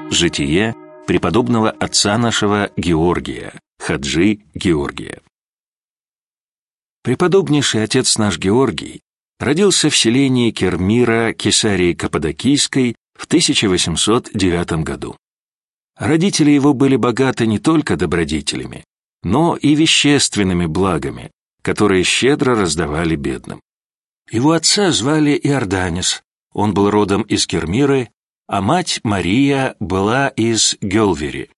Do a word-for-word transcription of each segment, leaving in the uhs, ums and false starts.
Житие преподобного отца нашего Георгия, Хаджи Георгия. Преподобнейший отец наш Георгий родился в селении Кермира Кесарии Каппадокийской в тысяча восемьсот девятом году. Родители его были богаты не только добродетелями, но и вещественными благами, которые щедро раздавали бедным. Его отца звали Иорданис, он был родом из Кермиры, а мать Мария была из Гелвери.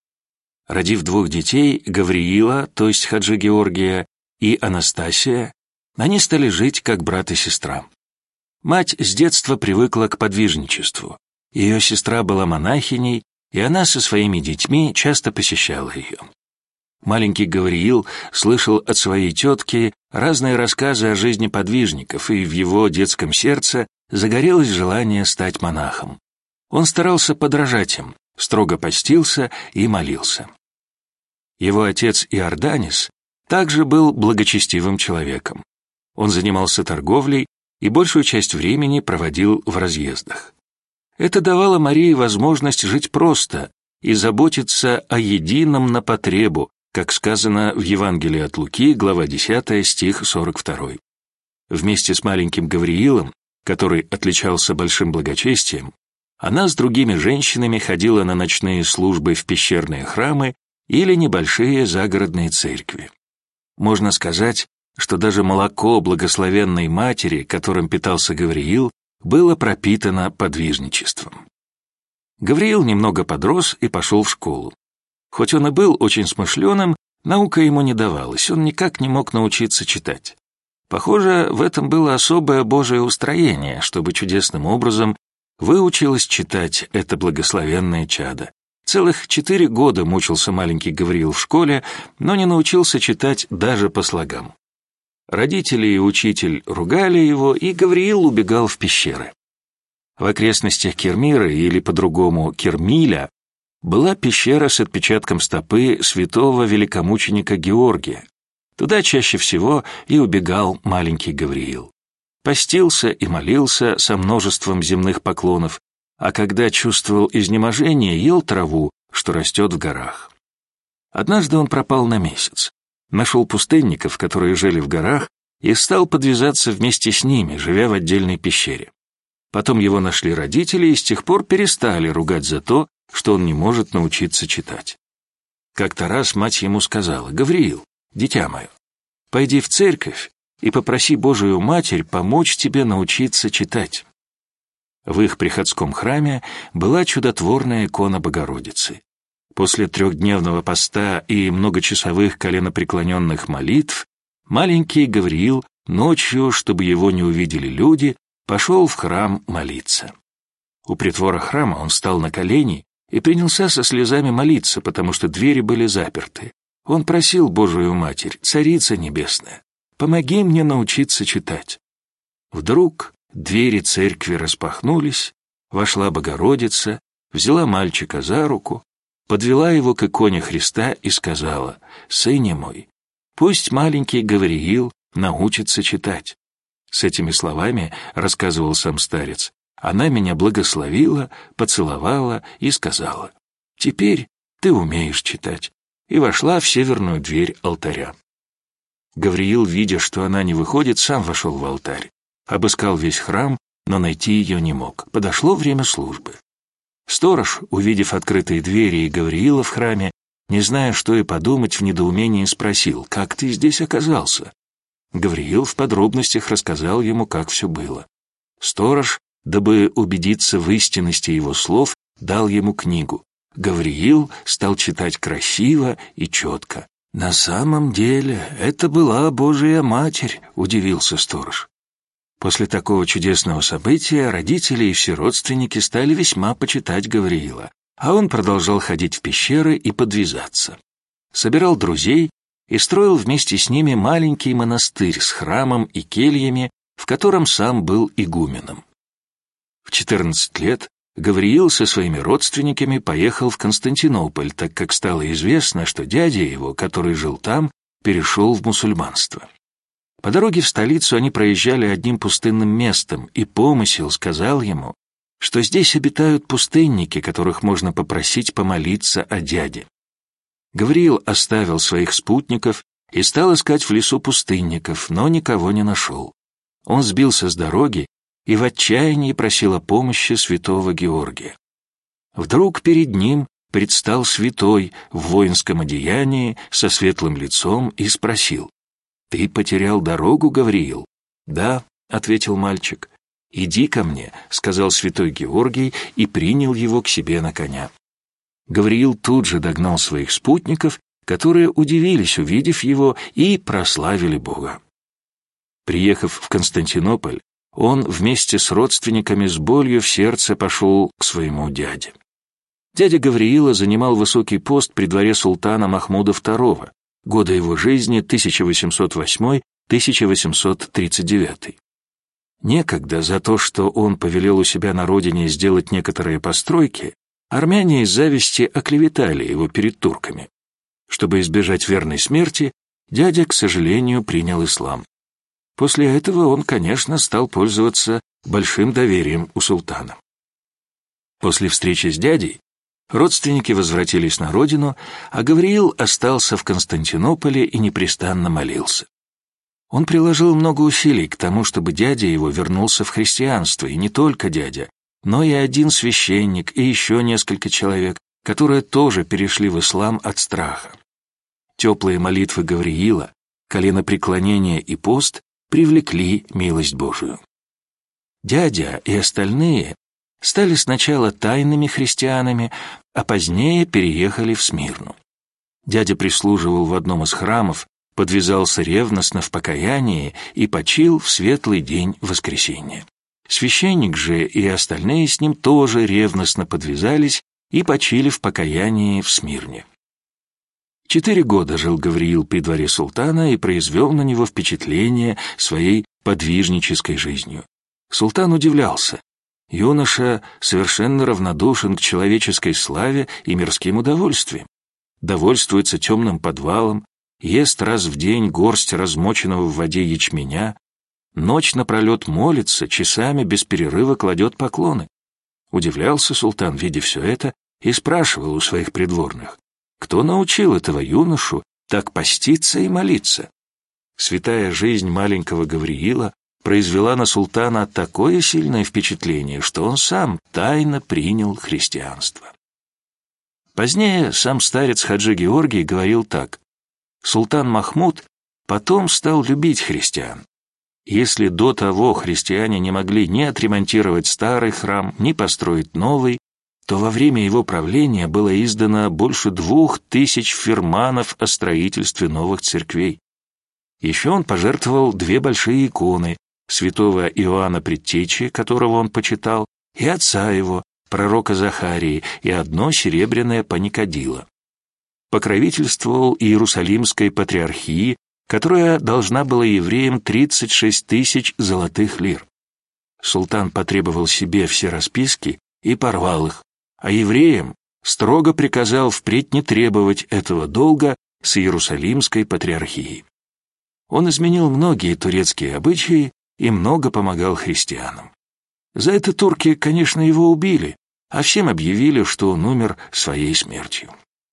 Родив двух детей, Гавриила, то есть Хаджи Георгия, и Анастасия, они стали жить как брат и сестра. Мать с детства привыкла к подвижничеству. Ее сестра была монахиней, и она со своими детьми часто посещала ее. Маленький Гавриил слышал от своей тетки разные рассказы о жизни подвижников, и в его детском сердце загорелось желание стать монахом. Он старался подражать им, строго постился и молился. Его отец Иорданис также был благочестивым человеком. Он занимался торговлей и большую часть времени проводил в разъездах. Это давало Марии возможность жить просто и заботиться о едином на потребу, как сказано в Евангелии от Луки, глава десятая, стих сорок второй. Вместе с маленьким Гавриилом, который отличался большим благочестием, она с другими женщинами ходила на ночные службы в пещерные храмы или небольшие загородные церкви. Можно сказать, что даже молоко благословенной матери, которым питался Гавриил, было пропитано подвижничеством. Гавриил немного подрос и пошел в школу. Хоть он и был очень смышленым, наука ему не давалась, он никак не мог научиться читать. Похоже, в этом было особое Божие устроение, чтобы чудесным образом выучилось читать это благословенное чадо. Целых четыре года мучился маленький Гавриил в школе, но не научился читать даже по слогам. Родители и учитель ругали его, и Гавриил убегал в пещеры. В окрестностях Кермира, или по-другому Кермиля, была пещера с отпечатком стопы святого великомученика Георгия. Туда чаще всего и убегал маленький Гавриил. Постился и молился со множеством земных поклонов, а когда чувствовал изнеможение, ел траву, что растет в горах. Однажды он пропал на месяц, нашел пустынников, которые жили в горах, и стал подвязаться вместе с ними, живя в отдельной пещере. Потом его нашли родители и с тех пор перестали ругать за то, что он не может научиться читать. Как-то раз мать ему сказала: «Гавриил, дитя мое, пойди в церковь и попроси Божию Матерь помочь тебе научиться читать». В их приходском храме была чудотворная икона Богородицы. После трехдневного поста и многочасовых коленопреклоненных молитв маленький Гавриил ночью, чтобы его не увидели люди, пошел в храм молиться. У притвора храма он встал на колени и принялся со слезами молиться, потому что двери были заперты. Он просил Божию Матерь: «Царица небесная, помоги мне научиться читать». Вдруг двери церкви распахнулись, вошла Богородица, взяла мальчика за руку, подвела его к иконе Христа и сказала: «Сыне мой, пусть маленький Гавриил научится читать». С этими словами, рассказывал сам старец, она меня благословила, поцеловала и сказала: «Теперь ты умеешь читать», и вошла в северную дверь алтаря. Гавриил, видя, что она не выходит, сам вошел в алтарь, обыскал весь храм, но найти ее не мог. Подошло время службы. Сторож, увидев открытые двери и Гавриила в храме, не зная, что и подумать, в недоумении спросил: «Как ты здесь оказался?» Гавриил в подробностях рассказал ему, как все было. Сторож, дабы убедиться в истинности его слов, дал ему книгу. Гавриил стал читать красиво и четко. «На самом деле это была Божия Матерь», — удивился сторож. После такого чудесного события родители и все родственники стали весьма почитать Гавриила, а он продолжал ходить в пещеры и подвязаться. Собирал друзей и строил вместе с ними маленький монастырь с храмом и кельями, в котором сам был игуменом. В четырнадцать лет Гавриил со своими родственниками поехал в Константинополь, так как стало известно, что дядя его, который жил там, перешел в мусульманство. По дороге в столицу они проезжали одним пустынным местом, и помысел сказал ему, что здесь обитают пустынники, которых можно попросить помолиться о дяде. Гавриил оставил своих спутников и стал искать в лесу пустынников, но никого не нашел. Он сбился с дороги и в отчаянии просил о помощи святого Георгия. Вдруг перед ним предстал святой в воинском одеянии со светлым лицом и спросил: «Ты потерял дорогу, Гавриил?» «Да», — ответил мальчик. «Иди ко мне», — сказал святой Георгий и принял его к себе на коня. Гавриил тут же догнал своих спутников, которые удивились, увидев его, и прославили Бога. Приехав в Константинополь, он вместе с родственниками с болью в сердце пошел к своему дяде. Дядя Гавриила занимал высокий пост при дворе султана Махмуда второго, годы его жизни тысяча восемьсот восьмой — тысяча восемьсот тридцать девятый. Некогда за то, что он повелел у себя на родине сделать некоторые постройки, армяне из зависти оклеветали его перед турками. Чтобы избежать верной смерти, дядя, к сожалению, принял ислам. После этого он, конечно, стал пользоваться большим доверием у султана. После встречи с дядей родственники возвратились на родину, а Гавриил остался в Константинополе и непрестанно молился. Он приложил много усилий к тому, чтобы дядя его вернулся в христианство, и не только дядя, но и один священник и еще несколько человек, которые тоже перешли в ислам от страха. Теплые молитвы Гавриила, коленопреклонение и пост привлекли милость Божию. Дядя и остальные стали сначала тайными христианами, а позднее переехали в Смирну. Дядя прислуживал в одном из храмов, подвязался ревностно в покаянии и почил в светлый день воскресения. Священник же и остальные с ним тоже ревностно подвязались и почили в покаянии в Смирне. Четыре года жил Гавриил при дворе султана и произвел на него впечатление своей подвижнической жизнью. Султан удивлялся. Юноша совершенно равнодушен к человеческой славе и мирским удовольствиям. Довольствуется темным подвалом, ест раз в день горсть размоченного в воде ячменя, ночь напролет молится, часами без перерыва кладет поклоны. Удивлялся султан, видя все это, и спрашивал у своих придворных: кто научил этого юношу так поститься и молиться? Святая жизнь маленького Гавриила произвела на султана такое сильное впечатление, что он сам тайно принял христианство. Позднее сам старец Хаджи Георгий говорил так: султан Махмуд потом стал любить христиан. Если до того христиане не могли ни отремонтировать старый храм, ни построить новый, то во время его правления было издано больше двух тысяч фирманов о строительстве новых церквей. Еще он пожертвовал две большие иконы святого Иоанна Предтечи, которого он почитал, и отца его, пророка Захарии, и одно серебряное паникадило. Покровительствовал Иерусалимской патриархии, которая должна была евреям тридцать шесть тысяч золотых лир. Султан потребовал себе все расписки и порвал их, а евреям строго приказал впредь не требовать этого долга с Иерусалимской патриархией. Он изменил многие турецкие обычаи и много помогал христианам. За это турки, конечно, его убили, а всем объявили, что он умер своей смертью.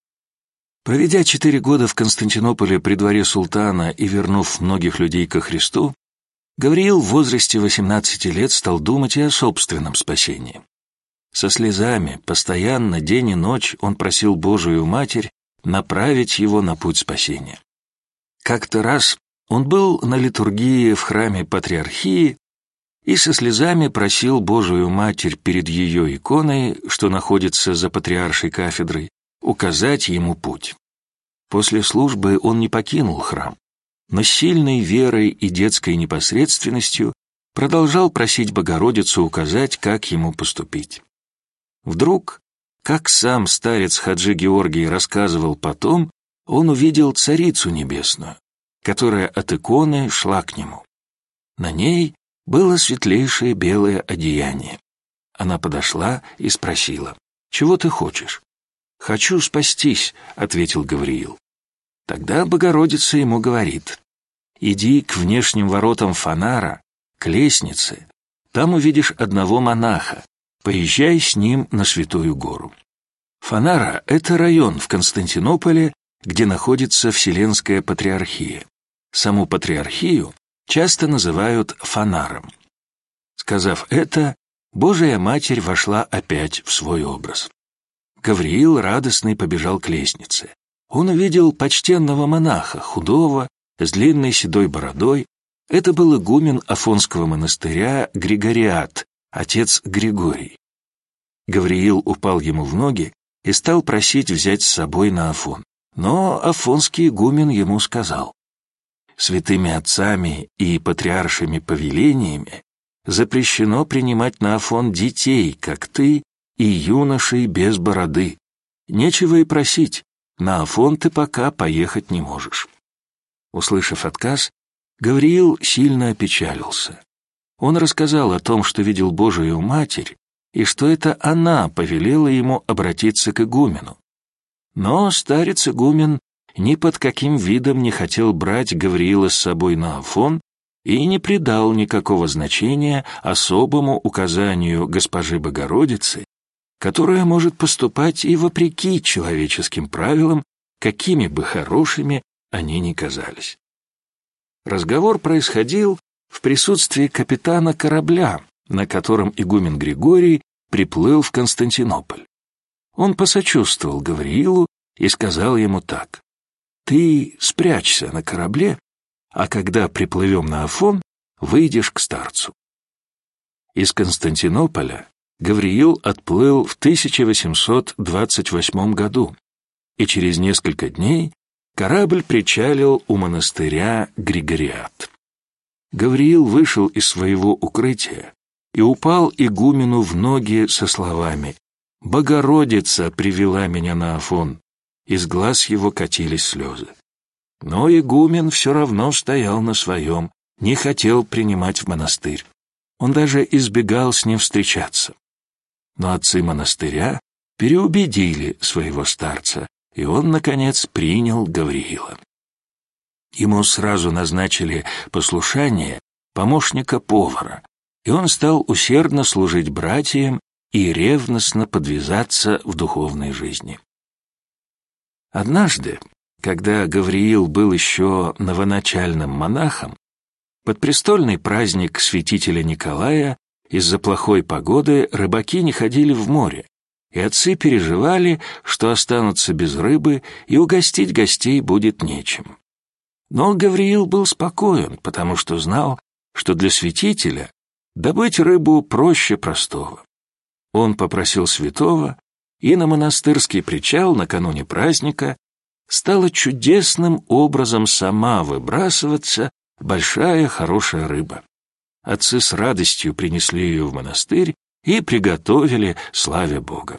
Проведя четыре года в Константинополе при дворе султана и вернув многих людей ко Христу, Гавриил в возрасте восемнадцати лет стал думать и о собственном спасении. Со слезами, постоянно, день и ночь, он просил Божию Матерь направить его на путь спасения. Как-то раз он был на литургии в храме Патриархии и со слезами просил Божию Матерь перед ее иконой, что находится за патриаршей кафедрой, указать ему путь. После службы он не покинул храм, но с сильной верой и детской непосредственностью продолжал просить Богородицу указать, как ему поступить. Вдруг, как сам старец Хаджи Георгий рассказывал потом, он увидел Царицу Небесную, которая от иконы шла к нему. На ней было светлейшее белое одеяние. Она подошла и спросила: «Чего ты хочешь?» «Хочу спастись», — ответил Гавриил. Тогда Богородица ему говорит: «Иди к внешним воротам Фанара, к лестнице, там увидишь одного монаха, поезжай с ним на Святую Гору. Фанара — это район в Константинополе, где находится Вселенская Патриархия. Саму Патриархию часто называют Фанаром. Сказав это, Божия Матерь вошла опять в свой образ. Гавриил радостный побежал к лестнице. Он увидел почтенного монаха, худого, с длинной седой бородой. Это был игумен Афонского монастыря Григориат, отец Григорий. Гавриил упал ему в ноги и стал просить взять с собой на Афон. Но афонский игумен ему сказал: «Святыми отцами и патриаршими повелениями запрещено принимать на Афон детей, как ты, и юношей без бороды. Нечего и просить, на Афон ты пока поехать не можешь». Услышав отказ, Гавриил сильно опечалился. Он рассказал о том, что видел Божию Матерь, и что это она повелела ему обратиться к игумену. Но старец-игумен ни под каким видом не хотел брать Гавриила с собой на Афон и не придал никакого значения особому указанию госпожи Богородицы, которая может поступать и вопреки человеческим правилам, какими бы хорошими они ни казались. Разговор происходил в присутствии капитана корабля, на котором игумен Григорий приплыл в Константинополь. Он посочувствовал Гавриилу и сказал ему так: «Ты спрячься на корабле, а когда приплывем на Афон, выйдешь к старцу». Из Константинополя Гавриил отплыл в тысяча восемьсот двадцать восьмом году, и через несколько дней корабль причалил у монастыря Григориат. Гавриил вышел из своего укрытия и упал игумену в ноги со словами: «Богородица привела меня на Афон». Из глаз его катились слезы. Но игумен все равно стоял на своем, не хотел принимать в монастырь. Он даже избегал с ним встречаться. Но отцы монастыря переубедили своего старца, и он, наконец, принял Гавриила. Ему сразу назначили послушание помощника повара, и он стал усердно служить братьям и ревностно подвязаться в духовной жизни. Однажды, когда Гавриил был еще новоначальным монахом, под престольный праздник святителя Николая из-за плохой погоды рыбаки не ходили в море, и отцы переживали, что останутся без рыбы и угостить гостей будет нечем. Но Гавриил был спокоен, потому что знал, что для святителя добыть рыбу проще простого. Он попросил святого, и на монастырский причал накануне праздника стала чудесным образом сама выбрасываться большая хорошая рыба. Отцы с радостью принесли ее в монастырь и приготовили, славя Бога.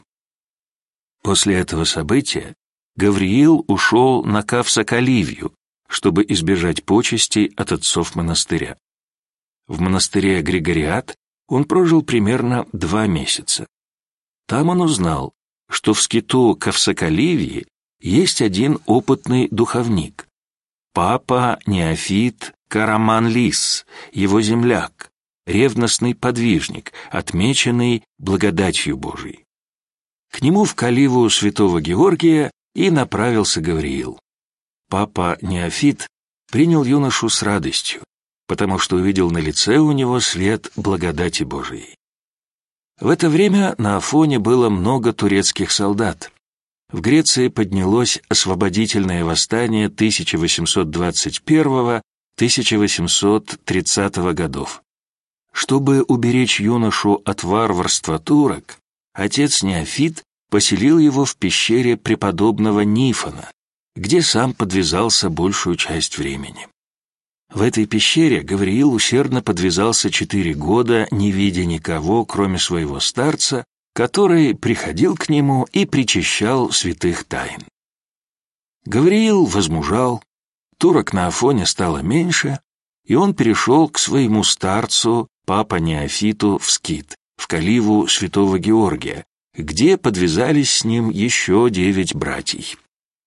После этого события Гавриил ушел на Кавсакаливью, чтобы избежать почестей от отцов монастыря. В монастыре Григориат он прожил примерно два месяца. Там он узнал, что в скиту Кавсакаливьи есть один опытный духовник, папа Неофит Караманлис, его земляк, ревностный подвижник, отмеченный благодатью Божией. К нему в Каливу святого Георгия и направился Гавриил. Папа Неофит принял юношу с радостью, потому что увидел на лице у него свет благодати Божией. В это время на Афоне было много турецких солдат. В Греции поднялось освободительное восстание тысяча восемьсот двадцать первого — тысяча восемьсот тридцатого годов. Чтобы уберечь юношу от варварства турок, отец Неофит поселил его в пещере преподобного Нифона, где сам подвязался большую часть времени. В этой пещере Гавриил усердно подвязался четыре года, не видя никого, кроме своего старца, который приходил к нему и причащал святых тайн. Гавриил возмужал, турок на Афоне стало меньше, и он перешел к своему старцу, папа Неофиту, в скит, в Каливу святого Георгия, где подвязались с ним еще девять братьев.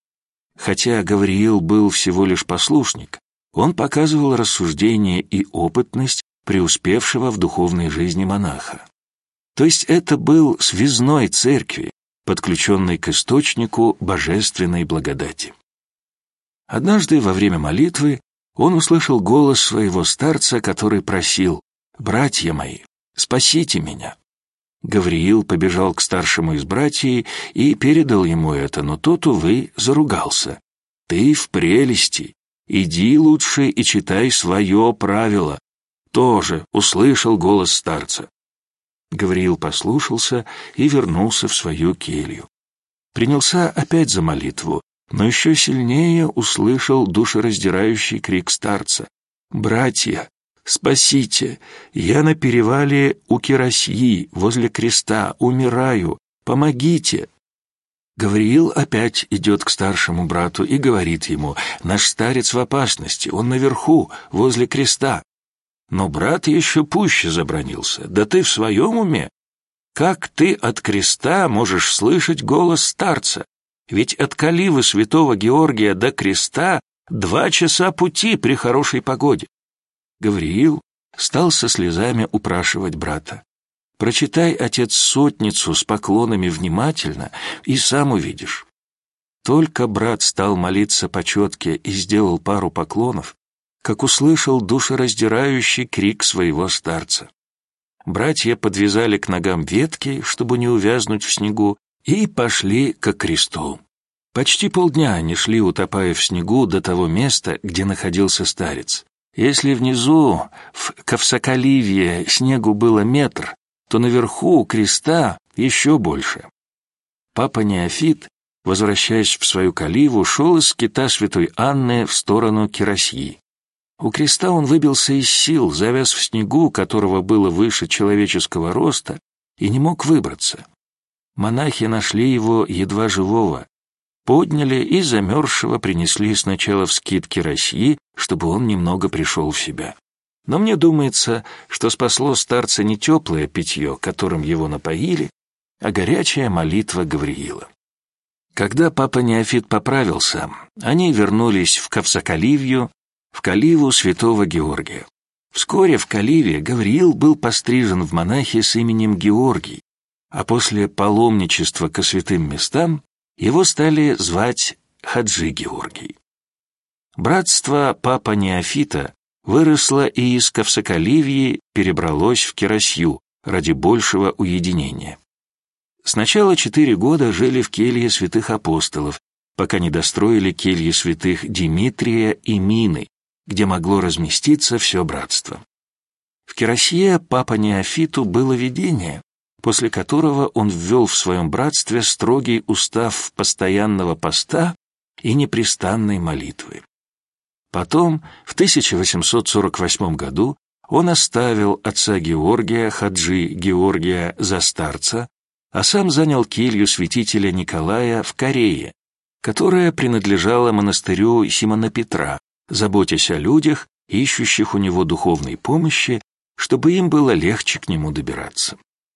Хотя Гавриил был всего лишь послушник, он показывал рассуждение и опытность преуспевшего в духовной жизни монаха. То есть это был связной церкви, подключенный к источнику божественной благодати. Однажды во время молитвы он услышал голос своего старца, который просил: «Братья мои, спасите меня». Гавриил побежал к старшему из братьев и передал ему это, но тот, увы, заругался. «Ты в прелести, иди лучше и читай свое правило». Тоже услышал голос старца. Гавриил послушался и вернулся в свою келью. Принялся опять за молитву, но еще сильнее услышал душераздирающий крик старца: «Братья, спасите! Я на перевале у Кирасьи, возле креста, умираю! Помогите!» Гавриил опять идет к старшему брату и говорит ему: «Наш старец в опасности, он наверху, возле креста». Но брат еще пуще забранился: «Да ты в своем уме? Как ты от креста можешь слышать голос старца? Ведь от Каливы святого Георгия до креста два часа пути при хорошей погоде». Гавриил стал со слезами упрашивать брата: «Прочитай, отец, сотницу с поклонами внимательно, и сам увидишь». Только брат стал молиться по четке и сделал пару поклонов, как услышал душераздирающий крик своего старца. Братья подвязали к ногам ветки, чтобы не увязнуть в снегу, и пошли ко кресту. Почти полдня они шли, утопая в снегу, до того места, где находился старец. Если внизу, в Ковсоколивье, снегу было метр, то наверху у креста еще больше. Папа Неофит, возвращаясь в свою Каливу, шел из скита святой Анны в сторону Кирасьи. У креста он выбился из сил, завяз в снегу, которого было выше человеческого роста, и не мог выбраться. Монахи нашли его едва живого, подняли и замерзшего принесли сначала в скит Кирасьи, чтобы он немного пришел в себя. Но мне думается, что спасло старца не теплое питье, которым его напоили, а горячая молитва Гавриила. Когда папа Неофит поправился, они вернулись в Ковсоколивью, в Каливу святого Георгия. Вскоре в Каливе Гавриил был пострижен в монахи с именем Георгий, а после паломничества ко святым местам его стали звать Хаджи Георгий. Братство папа Неофита выросло и из Ковсоколивьи перебралось в Кирасью ради большего уединения. Сначала четыре года жили в келье святых апостолов, пока не достроили кельи святых Димитрия и Мины, где могло разместиться все братство. В Кирасье папа Неофиту было видение, после которого он ввел в своем братстве строгий устав постоянного поста и непрестанной молитвы. Потом, в тысяча восемьсот сорок восьмом году, он оставил отца Георгия, Хаджи Георгия, за старца, а сам занял келью святителя Николая в Корее, которая принадлежала монастырю Симона Петра, заботясь о людях, ищущих у него духовной помощи, чтобы им было легче к нему добираться.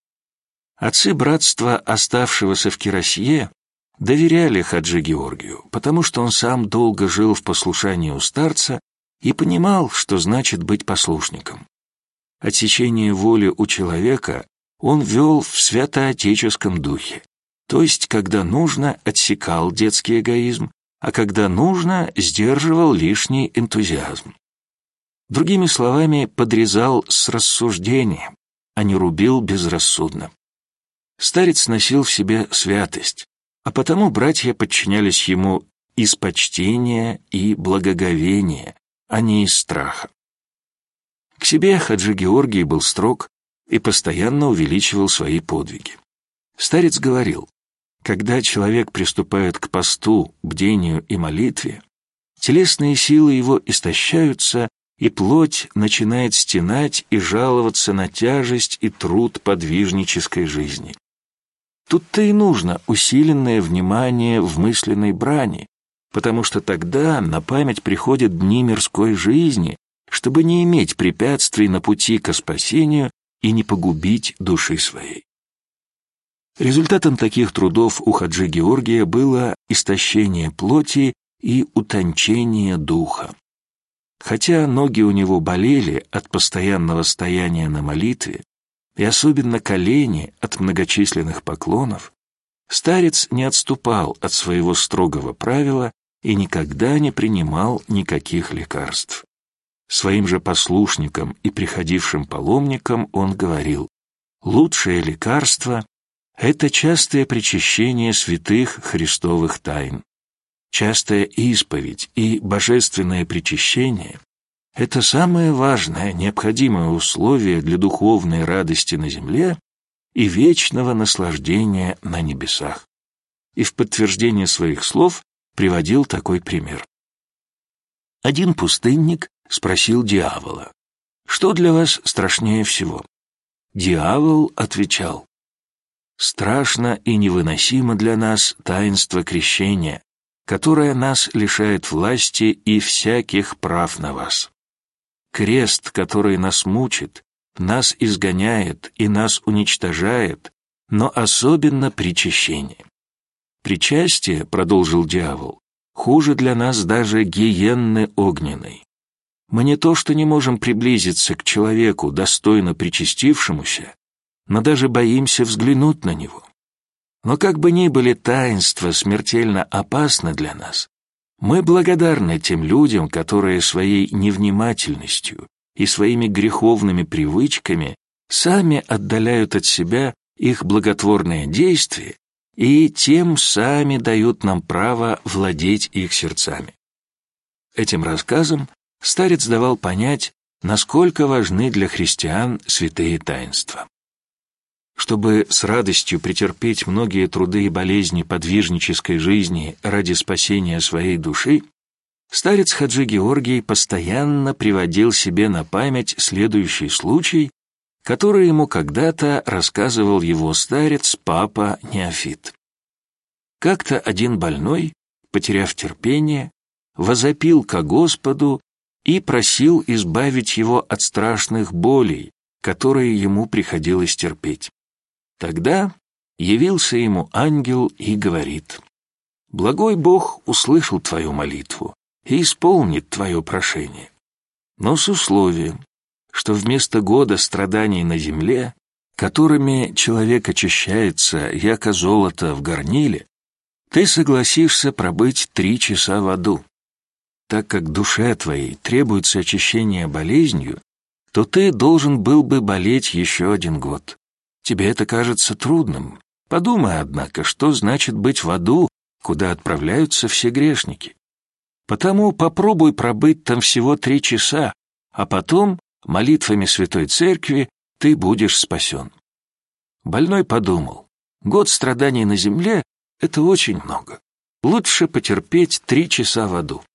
Отцы братства, оставшегося в Кирасье, доверяли Хаджи Георгию, потому что он сам долго жил в послушании у старца и понимал, что значит быть послушником. Отсечение воли у человека он вел в святоотеческом духе, то есть, когда нужно, отсекал детский эгоизм, а когда нужно, сдерживал лишний энтузиазм. Другими словами, подрезал с рассуждением, а не рубил безрассудно. Старец носил в себе святость, а потому братья подчинялись ему из почтения и благоговения, а не из страха. К себе Хаджи Георгий был строг и постоянно увеличивал свои подвиги. Старец говорил: когда человек приступает к посту, бдению и молитве, телесные силы его истощаются, и плоть начинает стенать и жаловаться на тяжесть и труд подвижнической жизни. Тут-то и нужно усиленное внимание в мысленной брани, потому что тогда на память приходят дни мирской жизни, чтобы не иметь препятствий на пути ко спасению и не погубить души своей. Результатом таких трудов у Хаджи Георгия было истощение плоти и утончение духа. Хотя ноги у него болели от постоянного стояния на молитве, и особенно колени от многочисленных поклонов, старец не отступал от своего строгого правила и никогда не принимал никаких лекарств. Своим же послушникам и приходившим паломникам он говорил: лучшее лекарство — это частое причащение святых христовых тайн. Частая исповедь и божественное причащение — это самое важное, необходимое условие для духовной радости на земле и вечного наслаждения на небесах. И в подтверждение своих слов приводил такой пример. Один пустынник спросил дьявола: «Что для вас страшнее всего?» Дьявол отвечал: «Страшно и невыносимо для нас таинство крещения, которое нас лишает власти и всяких прав на вас. Крест, который нас мучит, нас изгоняет и нас уничтожает, но особенно причащение. Причастие, — продолжил дьявол, — хуже для нас даже гиенны огненной. Мы не то что не можем приблизиться к человеку, достойно причастившемуся, но даже боимся взглянуть на него. Но как бы ни были таинства смертельно опасны для нас, мы благодарны тем людям, которые своей невнимательностью и своими греховными привычками сами отдаляют от себя их благотворное действие и тем сами дают нам право владеть их сердцами». Этим рассказом старец давал понять, насколько важны для христиан святые таинства. Чтобы с радостью претерпеть многие труды и болезни подвижнической жизни ради спасения своей души, старец Хаджи Георгий постоянно приводил себе на память следующий случай, который ему когда-то рассказывал его старец папа Неофит. Как-то один больной, потеряв терпение, возопил ко Господу и просил избавить его от страшных болей, которые ему приходилось терпеть. Тогда явился ему ангел и говорит: «Благой Бог услышал твою молитву и исполнит твое прошение, но с условием, что вместо года страданий на земле, которыми человек очищается, яко золото в горниле, ты согласишься пробыть три часа в аду. Так как душе твоей требуется очищение болезнью, то ты должен был бы болеть еще один год. Тебе это кажется трудным. Подумай, однако, что значит быть в аду, куда отправляются все грешники. Потому попробуй пробыть там всего три часа, а потом молитвами Святой Церкви ты будешь спасен». Больной подумал: год страданий на земле — это очень много. Лучше потерпеть три часа в аду.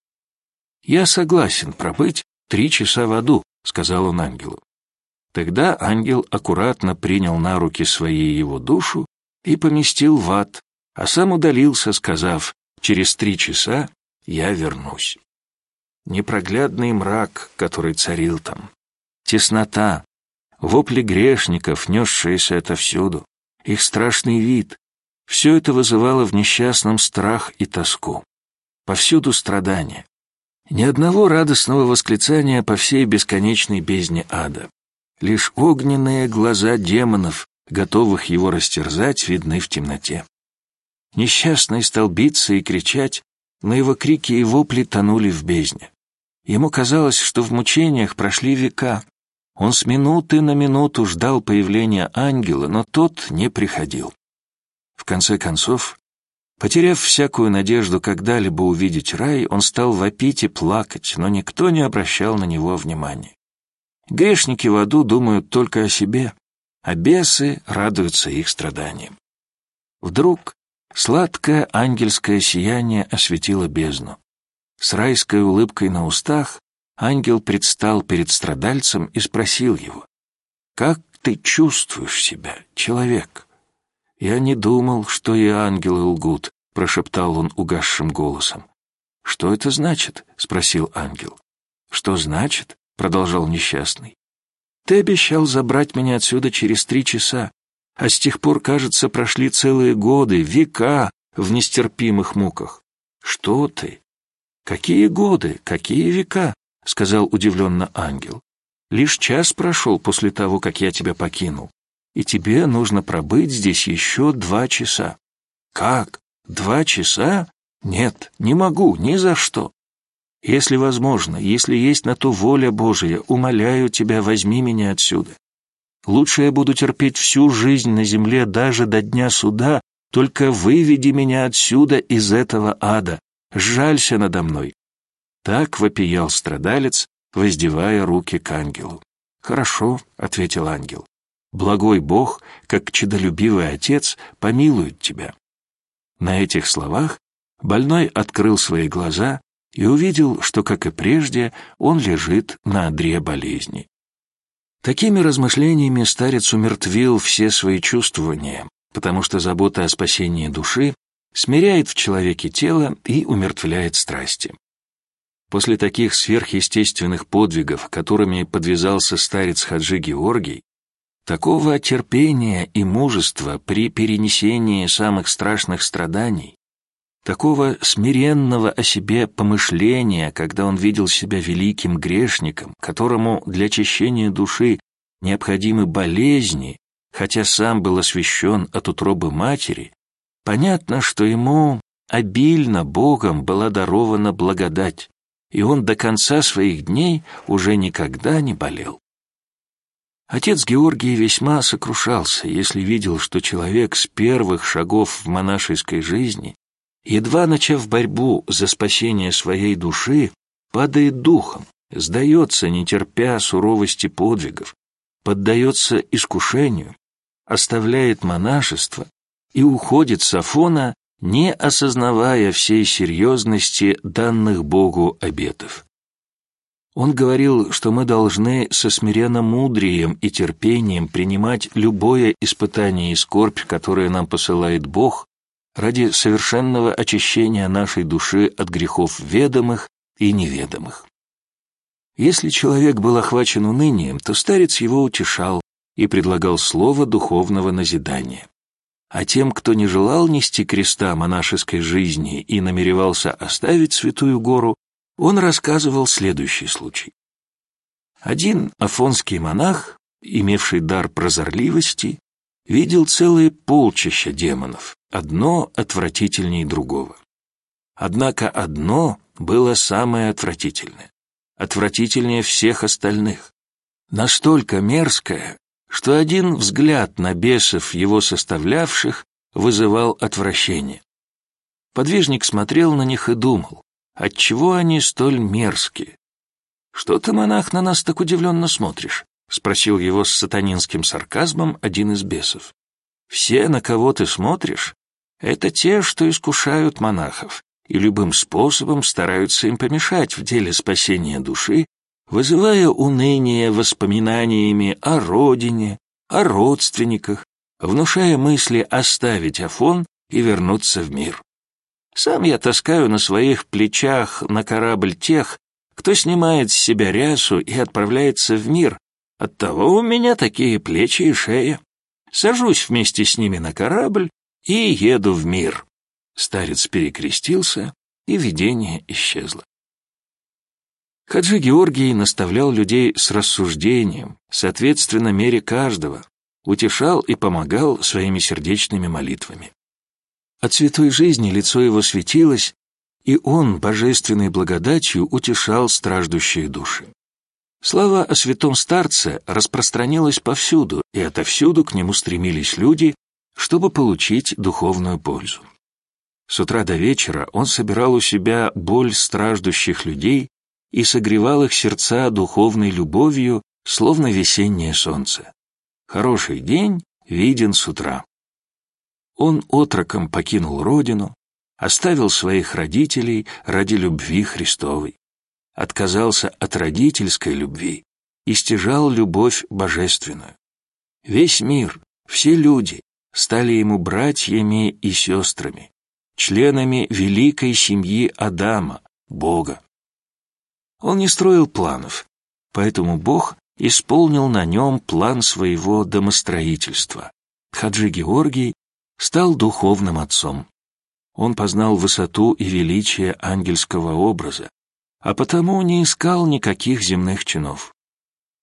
«Я согласен пробыть три часа в аду», — сказал он ангелу. Тогда ангел аккуратно принял на руки свои его душу и поместил в ад, а сам удалился, сказав: «Через три часа я вернусь». Непроглядный мрак, который царил там, теснота, вопли грешников, несшиеся отовсюду, их страшный вид — все это вызывало в несчастном страх и тоску. Повсюду страдания. Ни одного радостного восклицания по всей бесконечной бездне ада. Лишь огненные глаза демонов, готовых его растерзать, видны в темноте. Несчастный стал биться и кричать, но его крики и вопли тонули в бездне. Ему казалось, что в мучениях прошли века. Он с минуты на минуту ждал появления ангела, но тот не приходил. В конце концов, потеряв всякую надежду когда-либо увидеть рай, он стал вопить и плакать, но никто не обращал на него внимания. Грешники в аду думают только о себе, а бесы радуются их страданиям. Вдруг сладкое ангельское сияние осветило бездну. С райской улыбкой на устах ангел предстал перед страдальцем и спросил его: «Как ты чувствуешь себя, человек?» «Я не думал, что и ангелы лгут», — прошептал он угасшим голосом. «Что это значит?» — спросил ангел. «Что значит?» — продолжал несчастный. «Ты обещал забрать меня отсюда через три часа, а с тех пор, кажется, прошли целые годы, века в нестерпимых муках». «Что ты? Какие годы, какие века?» — сказал удивленно ангел. «Лишь час прошел после того, как я тебя покинул. и тебе нужно пробыть здесь еще два часа». «Как? Два часа? Нет, не могу, ни за что. Если возможно, если есть на то воля Божия, умоляю тебя, возьми меня отсюда. Лучше я буду терпеть всю жизнь на земле, даже до дня суда, только выведи меня отсюда из этого ада, сжалься надо мной». Так вопиял страдалец, воздевая руки к ангелу. «Хорошо», — ответил ангел, — «благой Бог, как честолюбивый отец, помилует тебя». На этих словах больной открыл свои глаза и увидел, что, как и прежде, он лежит на одре болезни. Такими размышлениями старец умертвил все свои чувствования, потому что забота о спасении души смиряет в человеке тело и умертвляет страсти. После таких сверхъестественных подвигов, которыми подвязался старец Хаджи Георгий, такого терпения и мужества при перенесении самых страшных страданий, такого смиренного о себе помышления, когда он видел себя великим грешником, которому для очищения души необходимы болезни, хотя сам был освящен от утробы матери, понятно, что ему обильно Богом была дарована благодать, и он до конца своих дней уже никогда не болел. Отец Георгий весьма сокрушался, если видел, что человек с первых шагов в монашеской жизни, едва начав борьбу за спасение своей души, падает духом, сдается, не терпя суровости подвигов, поддается искушению, оставляет монашество и уходит с Афона, не осознавая всей серьезности данных Богу обетов. Он говорил, что мы должны со смиренно-мудрием и терпением принимать любое испытание и скорбь, которое нам посылает Бог, ради совершенного очищения нашей души от грехов ведомых и неведомых. Если человек был охвачен унынием, то старец его утешал и предлагал слово духовного назидания. А тем, кто не желал нести креста монашеской жизни и намеревался оставить Святую Гору, он рассказывал следующий случай. Один афонский монах, имевший дар прозорливости, видел целые полчища демонов, одно отвратительнее другого. Однако одно было самое отвратительное, отвратительнее всех остальных, настолько мерзкое, что один взгляд на бесов, его составлявших, вызывал отвращение. Подвижник смотрел на них и думал, отчего они столь мерзкие. «Что ты, монах, на нас так удивленно смотришь?» — спросил его с сатанинским сарказмом один из бесов. «Все, на кого ты смотришь, это те, что искушают монахов и любым способом стараются им помешать в деле спасения души, вызывая уныние воспоминаниями о родине, о родственниках, внушая мысли оставить Афон и вернуться в мир. Сам я таскаю на своих плечах на корабль тех, кто снимает с себя рясу и отправляется в мир, оттого у меня такие плечи и шея. Сажусь вместе с ними на корабль и еду в мир». Старец перекрестился, и видение исчезло. Хаджи Георгий наставлял людей с рассуждением, соответственно мере каждого, утешал и помогал своими сердечными молитвами. От святой жизни лицо его светилось, и он божественной благодатью утешал страждущие души. Слава о святом старце распространилась повсюду, и отовсюду к нему стремились люди, чтобы получить духовную пользу. С утра до вечера он собирал у себя боль страждущих людей и согревал их сердца духовной любовью, словно весеннее солнце. Хороший день виден с утра. Он отроком покинул родину, оставил своих родителей ради любви Христовой, отказался от родительской любви и стяжал любовь божественную. Весь мир, все люди стали ему братьями и сестрами, членами великой семьи Адама, Бога. Он не строил планов, поэтому Бог исполнил на нем план своего домостроительства. Хаджи Георгий стал духовным отцом. Он познал высоту и величие ангельского образа, а потому не искал никаких земных чинов.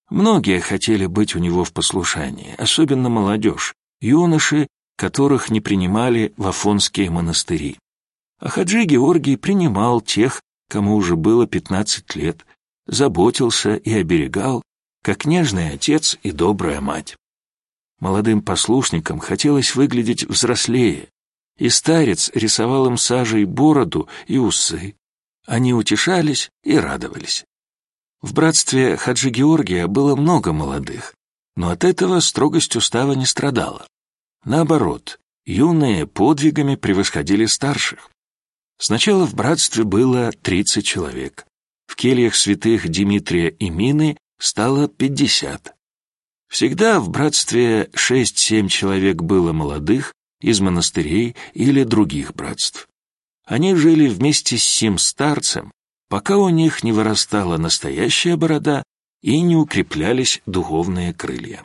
Многие хотели быть у него в послушании, особенно молодежь, юноши, которых не принимали в афонские монастыри. А Хаджи Георгий принимал тех, кому уже было пятнадцать лет, заботился и оберегал, как нежный отец и добрая мать. Молодым послушникам хотелось выглядеть взрослее, и старец рисовал им сажей бороду и усы. Они утешались и радовались. В братстве Хаджи Георгия было много молодых, но от этого строгость устава не страдала. Наоборот, юные подвигами превосходили старших. Сначала в братстве было тридцать человек. В кельях святых Димитрия и Мины стало пятьдесят. Всегда в братстве шесть-семь человек было молодых, из монастырей или других братств. Они жили вместе с сим старцем, пока у них не вырастала настоящая борода и не укреплялись духовные крылья.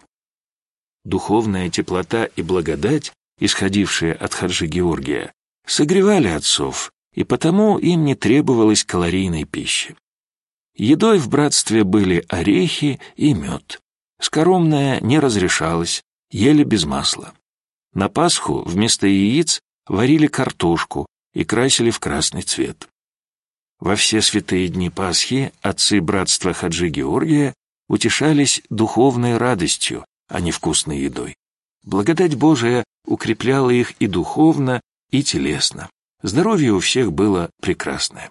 Духовная теплота и благодать, исходившие от Хаджи Георгия, согревали отцов, и потому им не требовалось калорийной пищи. Едой в братстве были орехи и мед. Скоромное не разрешалось, ели без масла. На Пасху вместо яиц варили картошку и красили в красный цвет. Во все святые дни Пасхи отцы братства Хаджи Георгия утешались духовной радостью, а не вкусной едой. Благодать Божия укрепляла их и духовно, и телесно. Здоровье у всех было прекрасное.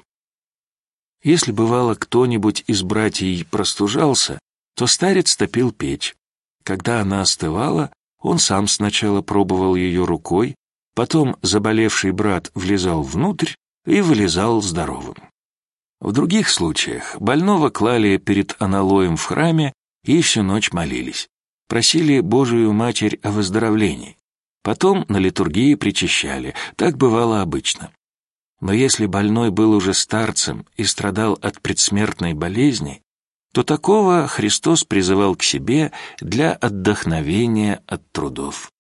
Если бывало кто-нибудь из братьев простужался, то старец топил печь. Когда она остывала, он сам сначала пробовал ее рукой, потом заболевший брат влезал внутрь и вылезал здоровым. В других случаях больного клали перед аналоем в храме и всю ночь молились, просили Божию Матерь о выздоровлении. Потом на литургии причащали, так бывало обычно. Но если больной был уже старцем и страдал от предсмертной болезни, то такого Христос призывал к себе для отдохновения от трудов.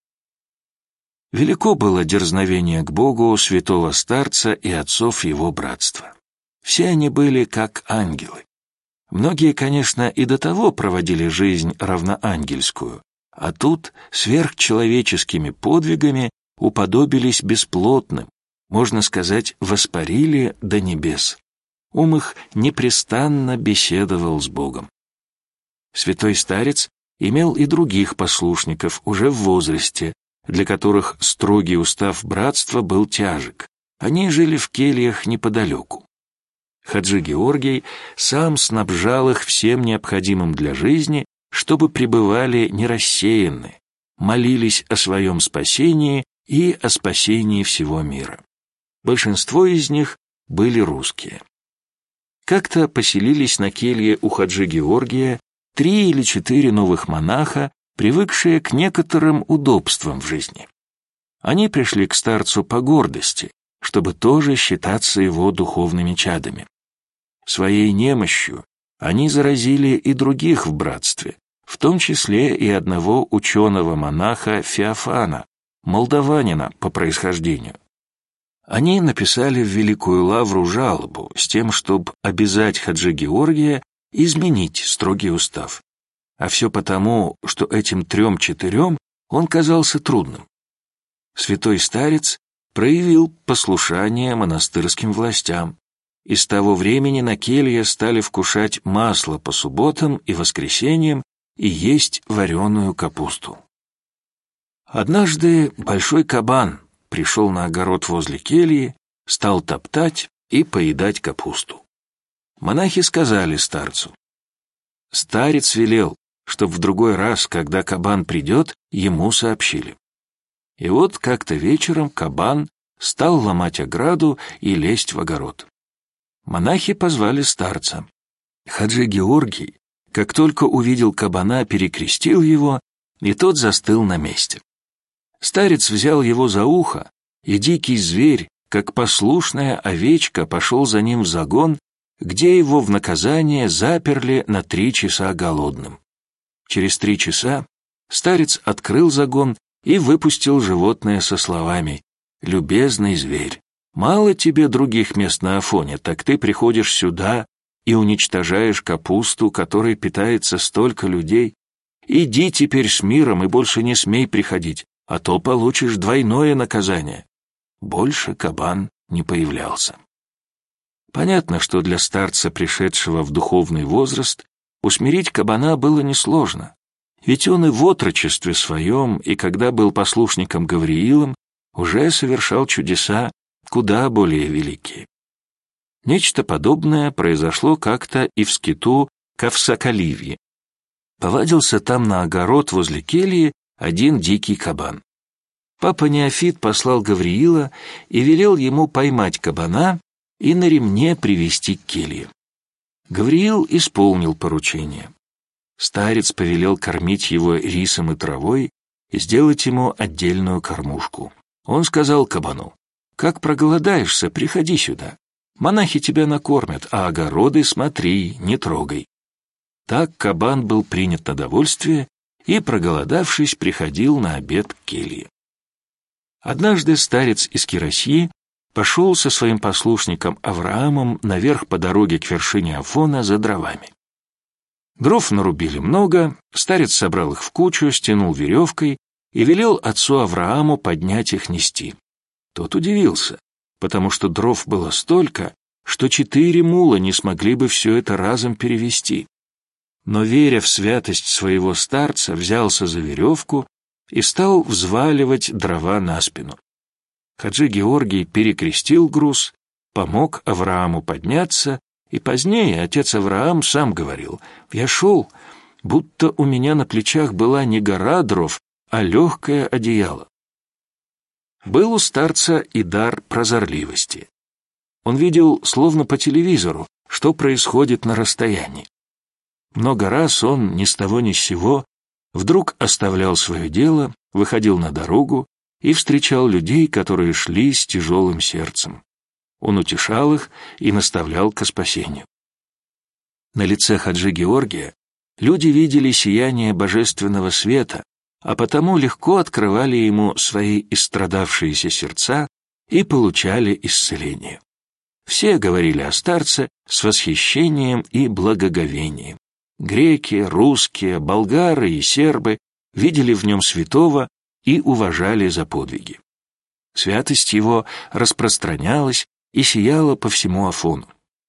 Велико было дерзновение к Богу святого старца и отцов его братства. Все они были как ангелы. Многие, конечно, и до того проводили жизнь равноангельскую, а тут сверхчеловеческими подвигами уподобились бесплотным, можно сказать, воспарили до небес. Ум их непрестанно беседовал с Богом. Святой старец имел и других послушников уже в возрасте, для которых строгий устав братства был тяжек. Они жили в кельях неподалеку. Хаджи Георгий сам снабжал их всем необходимым для жизни, чтобы пребывали не рассеянны, молились о своем спасении и о спасении всего мира. Большинство из них были русские. Как-то поселились на келье у Хаджи Георгия три или четыре новых монаха, привыкшие к некоторым удобствам в жизни. Они пришли к старцу по гордости, чтобы тоже считаться его духовными чадами. Своей немощью они заразили и других в братстве, в том числе и одного ученого-монаха Феофана, молдаванина по происхождению. Они написали в Великую Лавру жалобу с тем, чтобы обязать Хаджи Георгия изменить строгий устав. А все потому, что этим трем-четырем он казался трудным. Святой старец проявил послушание монастырским властям, и с того времени на келье стали вкушать масло по субботам и воскресеньям и есть вареную капусту. Однажды большой кабан пришел на огород возле кельи, стал топтать и поедать капусту. Монахи сказали старцу: старец велел, чтоб в другой раз, когда кабан придет, ему сообщили. И вот как-то вечером кабан стал ломать ограду и лезть в огород. Монахи позвали старца. Хаджи Георгий, как только увидел кабана, перекрестил его, и тот застыл на месте. Старец взял его за ухо, и дикий зверь, как послушная овечка, пошел за ним в загон, где его в наказание заперли на три часа голодным. Через три часа старец открыл загон и выпустил животное со словами: «Любезный зверь, мало тебе других мест на Афоне, так ты приходишь сюда и уничтожаешь капусту, которой питается столько людей. Иди теперь с миром и больше не смей приходить, а то получишь двойное наказание». Больше кабан не появлялся. Понятно, что для старца, пришедшего в духовный возраст, усмирить кабана было несложно, ведь он и в отрочестве своем, и когда был послушником Гавриилом, уже совершал чудеса куда более великие. Нечто подобное произошло как-то и в скиту Кавсакаливье. Повадился там на огород возле кельи один дикий кабан. Папа Неофит послал Гавриила и велел ему поймать кабана и на ремне привести к келье. Гавриил исполнил поручение. Старец повелел кормить его рисом и травой и сделать ему отдельную кормушку. Он сказал кабану: «Как проголодаешься, приходи сюда. Монахи тебя накормят, а огороды смотри, не трогай». Так кабан был принят на довольствие и, проголодавшись, приходил на обед к келье. Однажды старец из Кирасьи пошел со своим послушником Авраамом наверх по дороге к вершине Афона за дровами. Дров нарубили много, старец собрал их в кучу, стянул веревкой и велел отцу Аврааму поднять их нести. Тот удивился, потому что дров было столько, что четыре мула не смогли бы все это разом перевести. Но, веря в святость своего старца, взялся за веревку и стал взваливать дрова на спину. Хаджи Георгий перекрестил груз, помог Аврааму подняться, и позднее отец Авраам сам говорил: «Я шел, будто у меня на плечах была не гора дров, а легкое одеяло». Был у старца и дар прозорливости. Он видел, словно по телевизору, что происходит на расстоянии. Много раз он ни с того ни с сего вдруг оставлял свое дело, выходил на дорогу и встречал людей, которые шли с тяжелым сердцем. Он утешал их и наставлял ко спасению. На лице Хаджи Георгия люди видели сияние божественного света, а потому легко открывали ему свои истрадавшиеся сердца и получали исцеление. Все говорили о старце с восхищением и благоговением. Греки, русские, болгары и сербы видели в нем святого и уважали за подвиги. Святость его распространялась и сияла по всему Афону.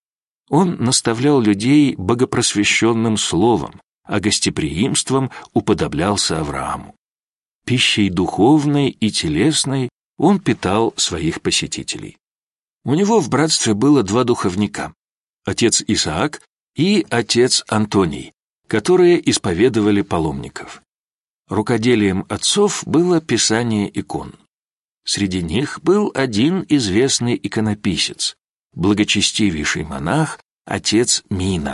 Он наставлял людей богопросвещенным словом, а гостеприимством уподоблялся Аврааму. Пищей духовной и телесной он питал своих посетителей. У него в братстве было два духовника — отец Исаак и отец Антоний, которые исповедовали паломников. Рукоделием отцов было писание икон. Среди них был один известный иконописец, благочестивейший монах, отец Мина.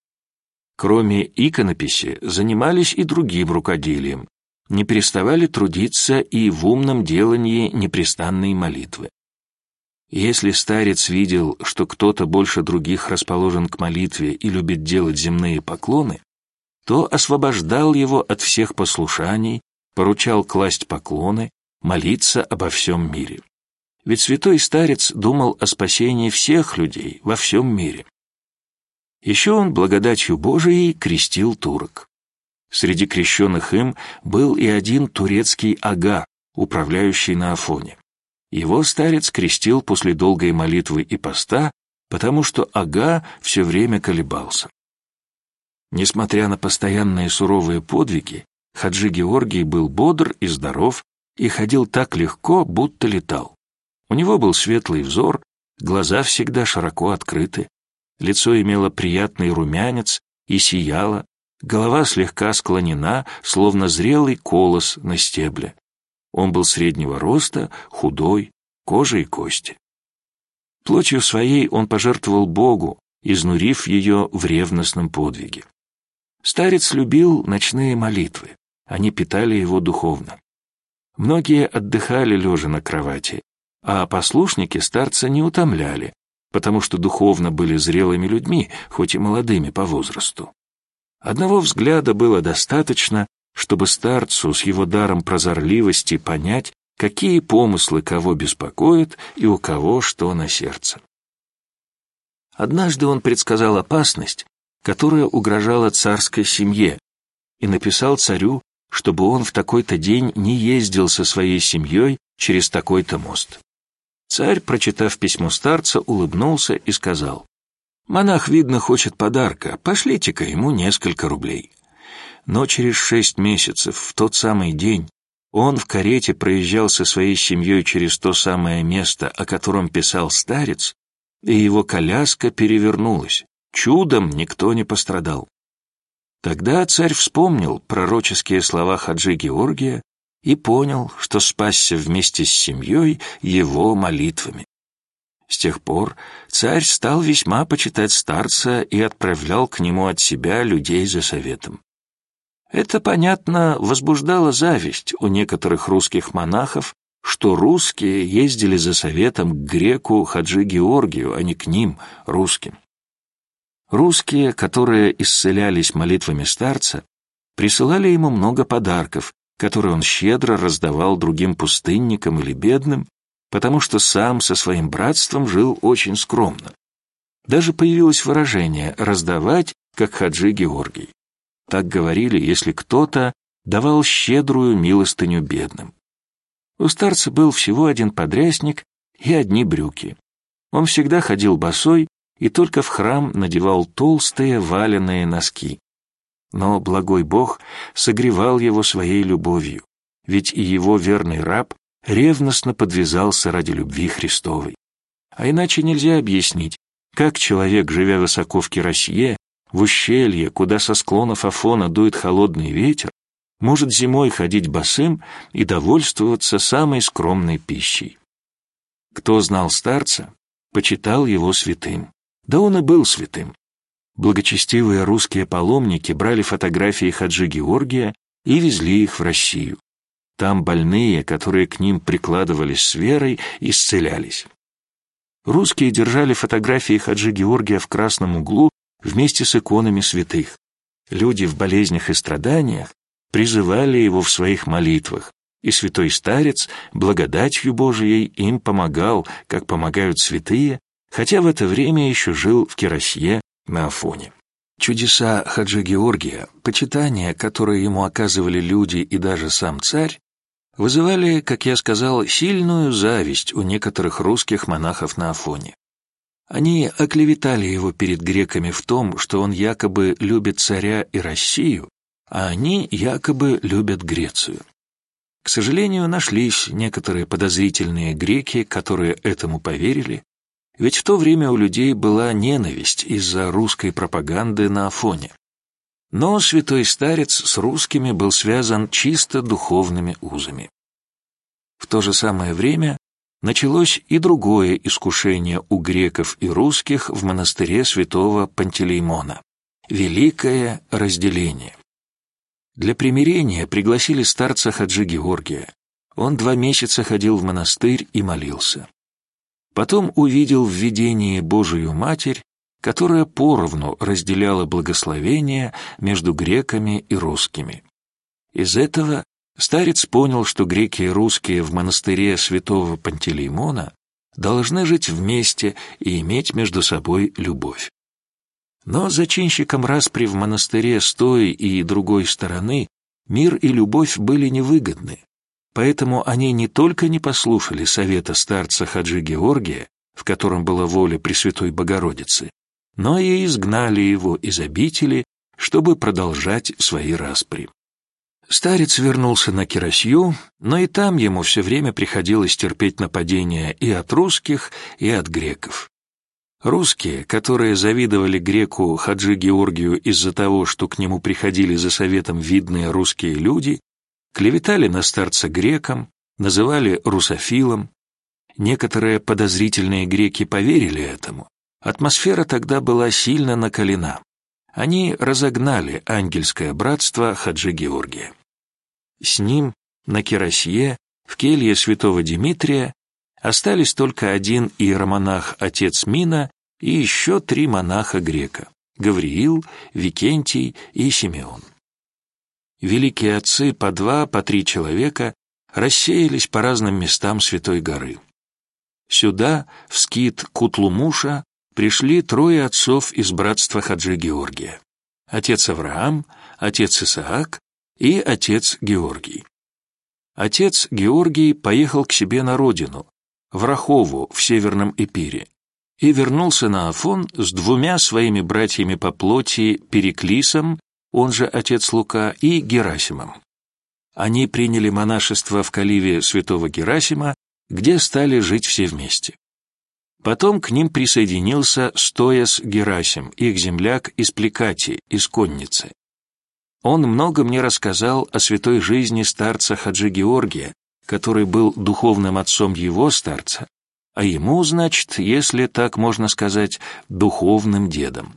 Кроме иконописи, занимались и другим рукоделием, не переставали трудиться и в умном делании непрестанной молитвы. Если старец видел, что кто-то больше других расположен к молитве и любит делать земные поклоны, то освобождал его от всех послушаний, поручал класть поклоны, молиться обо всем мире. Ведь святой старец думал о спасении всех людей во всем мире. Еще он благодатью Божией крестил турок. Среди крещенных им был и один турецкий ага, управляющий на Афоне. Его старец крестил после долгой молитвы и поста, потому что ага все время колебался. Несмотря на постоянные суровые подвиги, Хаджи Георгий был бодр и здоров и ходил так легко, будто летал. У него был светлый взор, глаза всегда широко открыты, лицо имело приятный румянец и сияло, голова слегка склонена, словно зрелый колос на стебле. Он был среднего роста, худой, кожа и кости. Плотью своей он пожертвовал Богу, изнурив ее в ревностном подвиге. Старец любил ночные молитвы, они питали его духовно. Многие отдыхали лежа на кровати, а послушники старца не утомляли, потому что духовно были зрелыми людьми, хоть и молодыми по возрасту. Одного взгляда было достаточно, чтобы старцу с его даром прозорливости понять, какие помыслы кого беспокоят и у кого что на сердце. Однажды он предсказал опасность, которая угрожала царской семье, и написал царю, чтобы он в такой-то день не ездил со своей семьей через такой-то мост. Царь, прочитав письмо старца, улыбнулся и сказал: «Монах, видно, хочет подарка, пошлите-ка ему несколько рублей». Но через шесть месяцев, в тот самый день, он в карете проезжал со своей семьей через то самое место, о котором писал старец, и его коляска перевернулась. Чудом никто не пострадал. Тогда царь вспомнил пророческие слова Хаджи Георгия и понял, что спасся вместе с семьей его молитвами. С тех пор царь стал весьма почитать старца и отправлял к нему от себя людей за советом. Это, понятно, возбуждало зависть у некоторых русских монахов, что русские ездили за советом к греку Хаджи Георгию, а не к ним, русским. Русские, которые исцелялись молитвами старца, присылали ему много подарков, которые он щедро раздавал другим пустынникам или бедным, потому что сам со своим братством жил очень скромно. Даже появилось выражение «раздавать, как Хаджи Георгий». Так говорили, если кто-то давал щедрую милостыню бедным. У старца был всего один подрясник и одни брюки. Он всегда ходил босой и только в храм надевал толстые валеные носки. Но благой Бог согревал его своей любовью, ведь и его верный раб ревностно подвязался ради любви Христовой. А иначе нельзя объяснить, как человек, живя высоко в Кирасье, в ущелье, куда со склонов Афона дует холодный ветер, может зимой ходить босым и довольствоваться самой скромной пищей. Кто знал старца, почитал его святым. Да он и был святым. Благочестивые русские паломники брали фотографии Хаджи Георгия и везли их в Россию. Там больные, которые к ним прикладывались с верой, исцелялись. Русские держали фотографии Хаджи Георгия в красном углу вместе с иконами святых. Люди в болезнях и страданиях призывали его в своих молитвах, и святой старец благодатью Божией им помогал, как помогают святые, хотя в это время еще жил в Кирасье на Афоне. Чудеса Хаджи Георгия, почитание, которое ему оказывали люди и даже сам царь, вызывали, как я сказал, сильную зависть у некоторых русских монахов на Афоне. Они оклеветали его перед греками в том, что он якобы любит царя и Россию, а они якобы любят Грецию. К сожалению, нашлись некоторые подозрительные греки, которые этому поверили, ведь в то время у людей была ненависть из-за русской пропаганды на Афоне. Но святой старец с русскими был связан чисто духовными узами. В то же самое время началось и другое искушение у греков и русских в монастыре святого Пантелеймона – великое разделение. Для примирения пригласили старца Хаджи Георгия. Он два месяца ходил в монастырь и молился. Потом увидел в видении Божию Матерь, которая поровну разделяла благословения между греками и русскими. Из этого старец понял, что греки и русские в монастыре святого Пантелеймона должны жить вместе и иметь между собой любовь. Но зачинщикам распри в монастыре с той и другой стороны мир и любовь были невыгодны, поэтому они не только не послушали совета старца Хаджи Георгия, в котором была воля Пресвятой Богородицы, но и изгнали его из обители, чтобы продолжать свои распри. Старец вернулся на Кирасью, но и там ему все время приходилось терпеть нападения и от русских, и от греков. Русские, которые завидовали греку Хаджи Георгию из-за того, что к нему приходили за советом видные русские люди, клеветали на старца грекам, называли русофилом. Некоторые подозрительные греки поверили этому. Атмосфера тогда была сильно накалена. Они разогнали ангельское братство Хаджи Георгия. С ним на Кирасье, в келье святого Димитрия, остались только один иеромонах отец Мина и еще три монаха-грека – Гавриил, Викентий и Симеон. Великие отцы по два, по три человека рассеялись по разным местам Святой горы. Сюда, в скит Кутлумуша, пришли трое отцов из братства Хаджи Георгия: отец Авраам, отец Исаак и отец Георгий. Отец Георгий поехал к себе на родину, в Рахову в Северном Эпире, и вернулся на Афон с двумя своими братьями по плоти Периклисом, он же отец Лука, и Герасимом. Они приняли монашество в Каливе святого Герасима, где стали жить все вместе. Потом к ним присоединился Стояс Герасим, их земляк из Плекати, из Конницы. Он много мне рассказал о святой жизни старца Хаджи Георгия, который был духовным отцом его старца, а ему, значит, если так можно сказать, духовным дедом.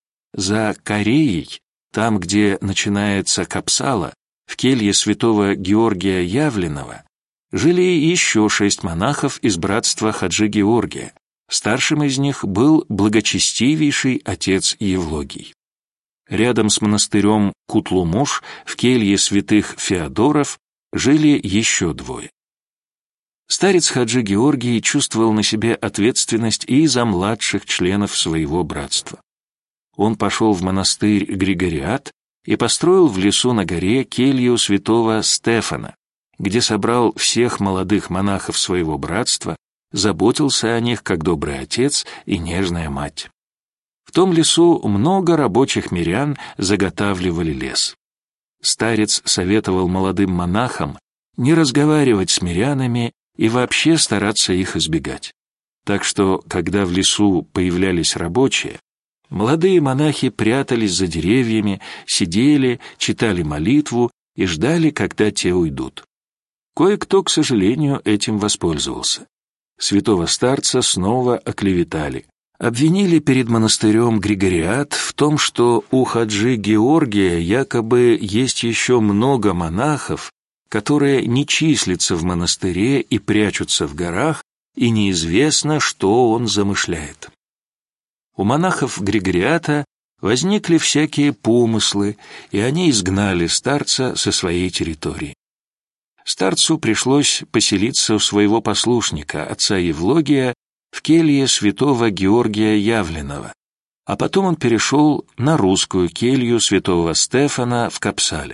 За Кореей, там, где начинается Капсала, в келье святого Георгия Явленного, жили еще шесть монахов из братства Хаджи Георгия. Старшим из них был благочестивейший отец Евлогий. Рядом с монастырем Кутлумуш в келье святых Феодоров жили еще двое. Старец Хаджи Георгий чувствовал на себе ответственность и за младших членов своего братства. Он пошел в монастырь Григориат и построил в лесу на горе келью святого Стефана, где собрал всех молодых монахов своего братства, заботился о них как добрый отец и нежная мать. В том лесу много рабочих мирян заготавливали лес. Старец советовал молодым монахам не разговаривать с мирянами и вообще стараться их избегать. Так что, когда в лесу появлялись рабочие, молодые монахи прятались за деревьями, сидели, читали молитву и ждали, когда те уйдут. Кое-кто, к сожалению, этим воспользовался. Святого старца снова оклеветали. Обвинили перед монастырем Григориат в том, что у Хаджи Георгия якобы есть еще много монахов, которые не числятся в монастыре и прячутся в горах, и неизвестно, что он замышляет. У монахов Григориата возникли всякие помыслы, и они изгнали старца со своей территории. Старцу пришлось поселиться у своего послушника, отца Евлогия, в келье святого Георгия Явленного, а потом он перешел на русскую келью святого Стефана в Капсале.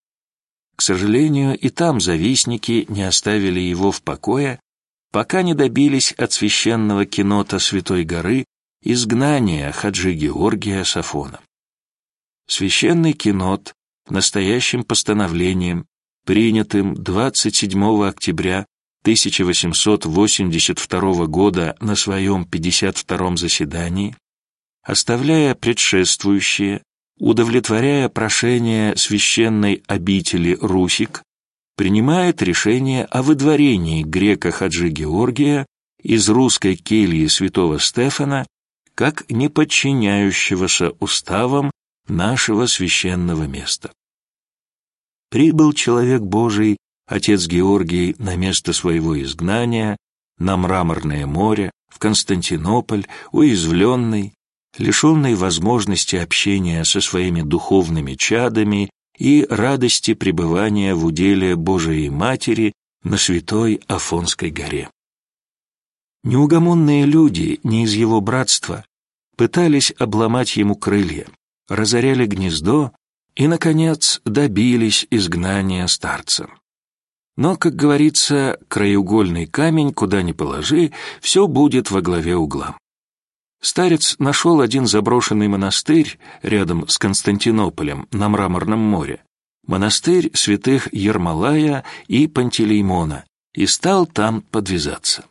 К сожалению, и там завистники не оставили его в покое, пока не добились от священного кенота Святой горы изгнания Хаджи Георгия с Афона. Священный кенот настоящим постановлением, принятым двадцать седьмого октября тысяча восемьсот восемьдесят второго года на своем пятьдесят втором заседании, оставляя предшествующее, удовлетворяя прошение священной обители Русик, принимает решение о выдворении грека Хаджи Георгия из русской кельи святого Стефана как не подчиняющегося уставам нашего священного места. Прибыл человек Божий, отец Георгий, на место своего изгнания, на Мраморное море, в Константинополь, уязвленный, лишенный возможности общения со своими духовными чадами и радости пребывания в уделе Божией Матери на святой Афонской горе. Неугомонные люди, не из его братства, пытались обломать ему крылья, разоряли гнездо и, наконец, добились изгнания старца. Но, как говорится, краеугольный камень, куда ни положи, все будет во главе угла. Старец нашел один заброшенный монастырь рядом с Константинополем на Мраморном море, монастырь святых Ермолая и Пантелеймона, и стал там подвязаться.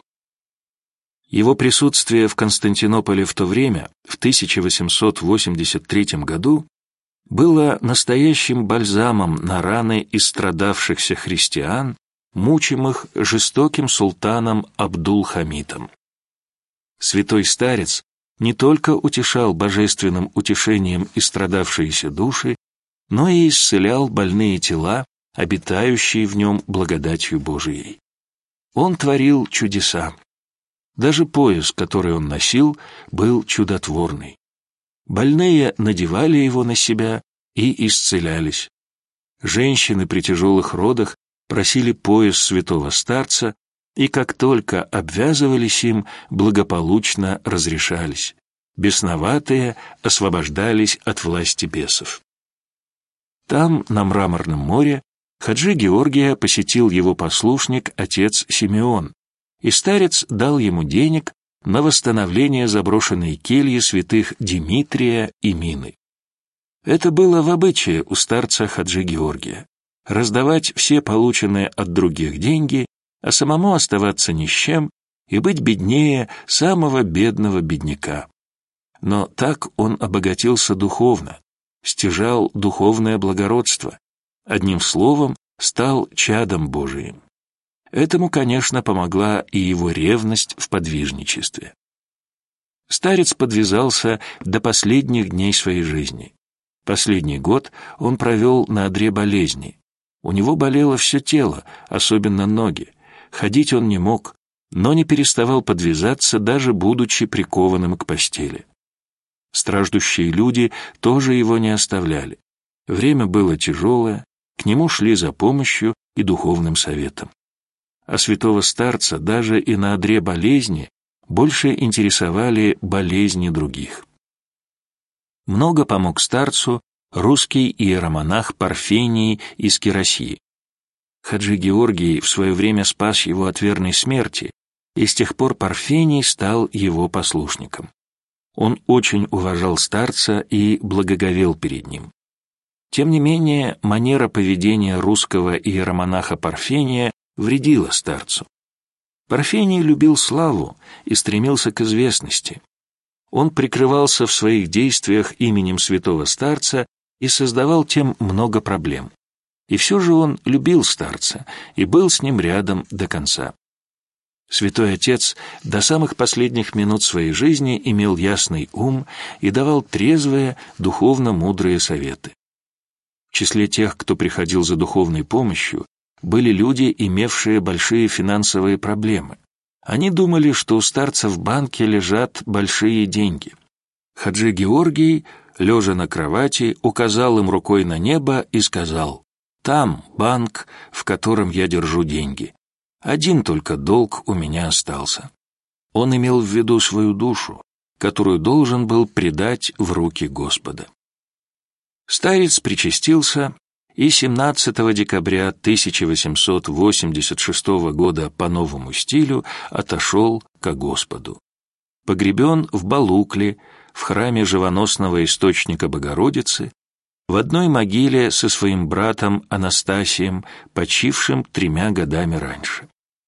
Его присутствие в Константинополе в то время, в тысяча восемьсот восемьдесят третьем году, было настоящим бальзамом на раны истрадавшихся христиан, мучимых жестоким султаном Абдул-Хамитом. Святой старец не только утешал божественным утешением истрадавшиеся души, но и исцелял больные тела, обитающие в нем благодатью Божией. Он творил чудеса. Даже пояс, который он носил, был чудотворный. Больные надевали его на себя и исцелялись. Женщины при тяжелых родах просили пояс святого старца, и как только обвязывались им, благополучно разрешались. бесноватые освобождались от власти бесов. Там, на Мраморном море, Хаджи Георгия посетил его послушник, отец Симеон, и старец дал ему денег на восстановление заброшенной кельи святых Димитрия и Мины. Это было в обычае у старца Хаджи Георгия — раздавать все полученные от других деньги, а самому оставаться ни с чем и быть беднее самого бедного бедняка. Но так он обогатился духовно, стяжал духовное благородство, одним словом, стал чадом Божиим. Этому, конечно, помогла и его ревность в подвижничестве. Старец подвязался до последних дней своей жизни. Последний год он провел на одре болезни. У него болело все тело, особенно ноги. Ходить он не мог, но не переставал подвязаться, даже будучи прикованным к постели. Страждущие люди тоже его не оставляли. Время было тяжелое, к нему шли за помощью и духовным советом. А святого старца даже и на одре болезни больше интересовали болезни других. Много помог старцу русский иеромонах Парфений из Кирасьи. Хаджи Георгий в свое время спас его от верной смерти, и с тех пор Парфений стал его послушником. Он очень уважал старца и благоговел перед ним. Тем не менее, манера поведения русского иеромонаха Парфения вредила старцу. Парфений любил славу и стремился к известности. Он прикрывался в своих действиях именем святого старца и создавал тем много проблем. И все же он любил старца и был с ним рядом до конца. Святой Отец до самых последних минут своей жизни имел ясный ум и давал трезвые, духовно мудрые советы. В числе тех, кто приходил за духовной помощью, были люди, имевшие большие финансовые проблемы. Они думали, что у старца в банке лежат большие деньги. Хаджи Георгий, лежа на кровати, указал им рукой на небо и сказал: «Там банк, в котором я держу деньги. Один только долг у меня остался». Он имел в виду свою душу, которую должен был предать в руки Господа. Старец причастился и семнадцатого декабря тысяча восемьсот восемьдесят шестого года по новому стилю отошел ко Господу. Погребен в Балукле, в храме живоносного источника Богородицы, в одной могиле со своим братом Анастасием, почившим тремя годами раньше.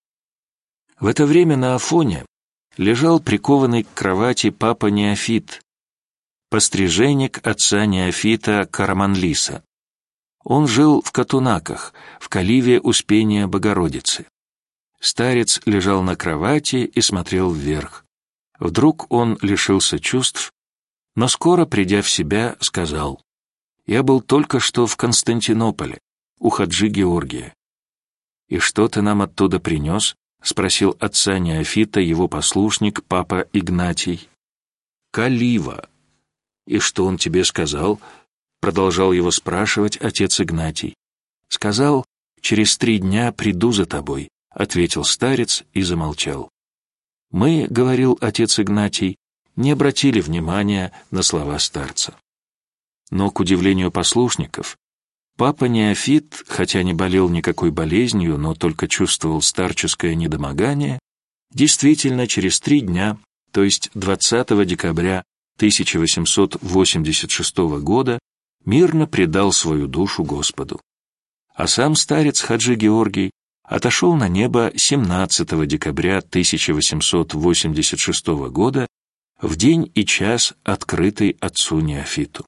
В это время на Афоне лежал прикованный к кровати папа Неофит, постриженник отца Неофита Караманлиса. Он жил в Катунаках, в Каливе Успения Богородицы. Старец лежал на кровати и смотрел вверх. Вдруг он лишился чувств, но скоро, придя в себя, сказал: «Я был только что в Константинополе, у Хаджи Георгия». «И что ты нам оттуда принес?» — спросил отца Неофита его послушник, папа Игнатий. «Калива». «И что он тебе сказал?» — продолжал его спрашивать отец Игнатий. «Сказал: через три дня приду за тобой», — ответил старец и замолчал. Мы, — говорил отец Игнатий, — не обратили внимания на слова старца. Но, к удивлению послушников, папа Неофит, хотя не болел никакой болезнью, но только чувствовал старческое недомогание, действительно через три дня, то есть двадцатого декабря тысяча восемьсот восемьдесят шестого года, мирно предал свою душу Господу. А сам старец Хаджи Георгий отошел на небо семнадцатого декабря тысяча восемьсот восемьдесят шестого года, в день и час, открытый отцу Неофиту.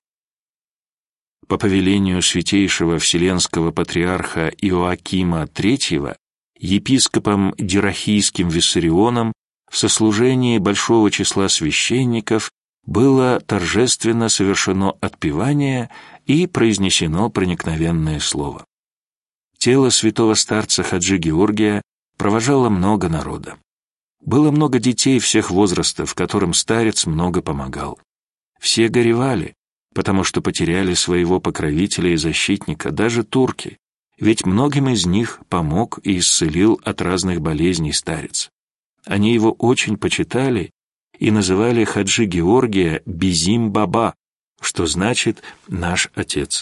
По повелению святейшего вселенского патриарха Иоакима третьего, епископом Дирахийским Виссарионом в сослужении большого числа священников было торжественно совершено отпевание и произнесено проникновенное слово. Тело святого старца Хаджи Георгия провожало много народа. Было много детей всех возрастов, которым старец много помогал. Все горевали, потому что потеряли своего покровителя и защитника, даже турки, ведь многим из них помог и исцелил от разных болезней старец. Они его очень почитали и называли Хаджи Георгия Бизим Баба, что значит «наш отец».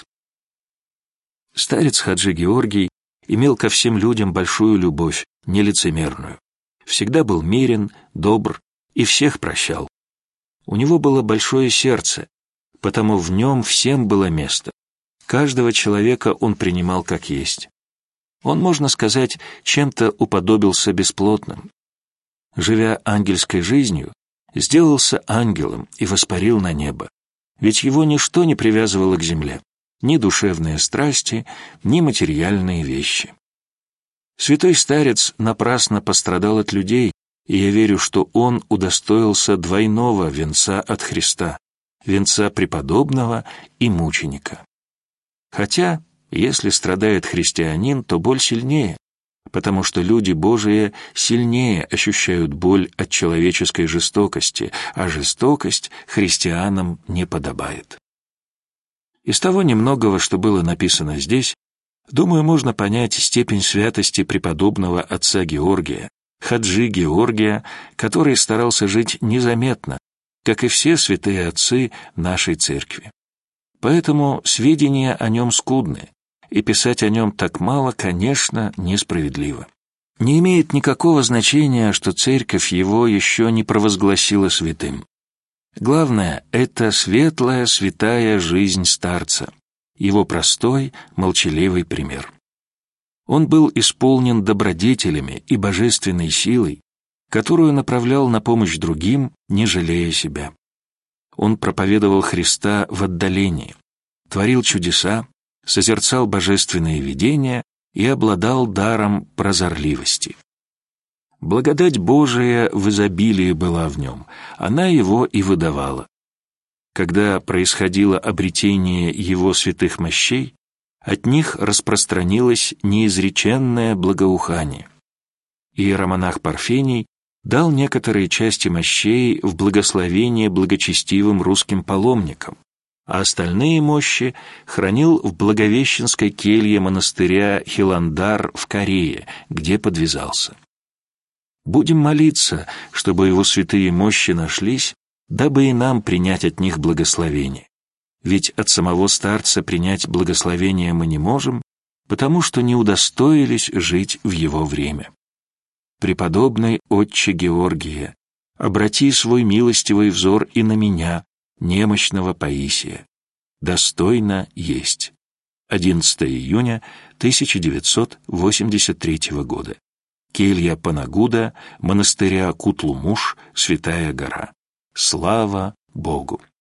Старец Хаджи Георгий имел ко всем людям большую любовь, нелицемерную. Всегда был мирен, добр и всех прощал. У него было большое сердце, потому в нем всем было место. Каждого человека он принимал как есть. Он, можно сказать, чем-то уподобился бесплотным. Живя ангельской жизнью, сделался ангелом и воспарил на небо. Ведь его ничто не привязывало к земле, ни душевные страсти, ни материальные вещи. Святой старец напрасно пострадал от людей, и я верю, что он удостоился двойного венца от Христа, венца преподобного и мученика. Хотя, если страдает христианин, то боль сильнее, потому что люди Божии сильнее ощущают боль от человеческой жестокости, а жестокость христианам не подобает. Из того немногого, что было написано здесь, думаю, можно понять степень святости преподобного отца Георгия, Хаджи Георгия, который старался жить незаметно, как и все святые отцы нашей церкви. Поэтому сведения о нем скудны, и писать о нем так мало, конечно, несправедливо. Не имеет никакого значения, что церковь его еще не провозгласила святым. Главное — это светлая, святая жизнь старца, его простой, молчаливый пример. Он был исполнен добродетелями и божественной силой, которую направлял на помощь другим, не жалея себя. Он проповедовал Христа в отдалении, творил чудеса, созерцал божественные видения и обладал даром прозорливости. Благодать Божия в изобилии была в нем, она его и выдавала. Когда происходило обретение его святых мощей, от них распространилось неизреченное благоухание. Иеромонах Парфений дал некоторые части мощей в благословение благочестивым русским паломникам, а остальные мощи хранил в Благовещенской келье монастыря Хиландар в Корее, где подвязался. Будем молиться, чтобы его святые мощи нашлись, дабы и нам принять от них благословение. Ведь от самого старца принять благословение мы не можем, потому что не удостоились жить в его время. Преподобный отче Георгия, обрати свой милостивый взор и на меня, немощного Паисия. Достойно есть. одиннадцатого июня тысяча девятьсот восемьдесят третьего года. Келья Панагуда, монастыря Кутлумуш, Святая гора. Слава Богу!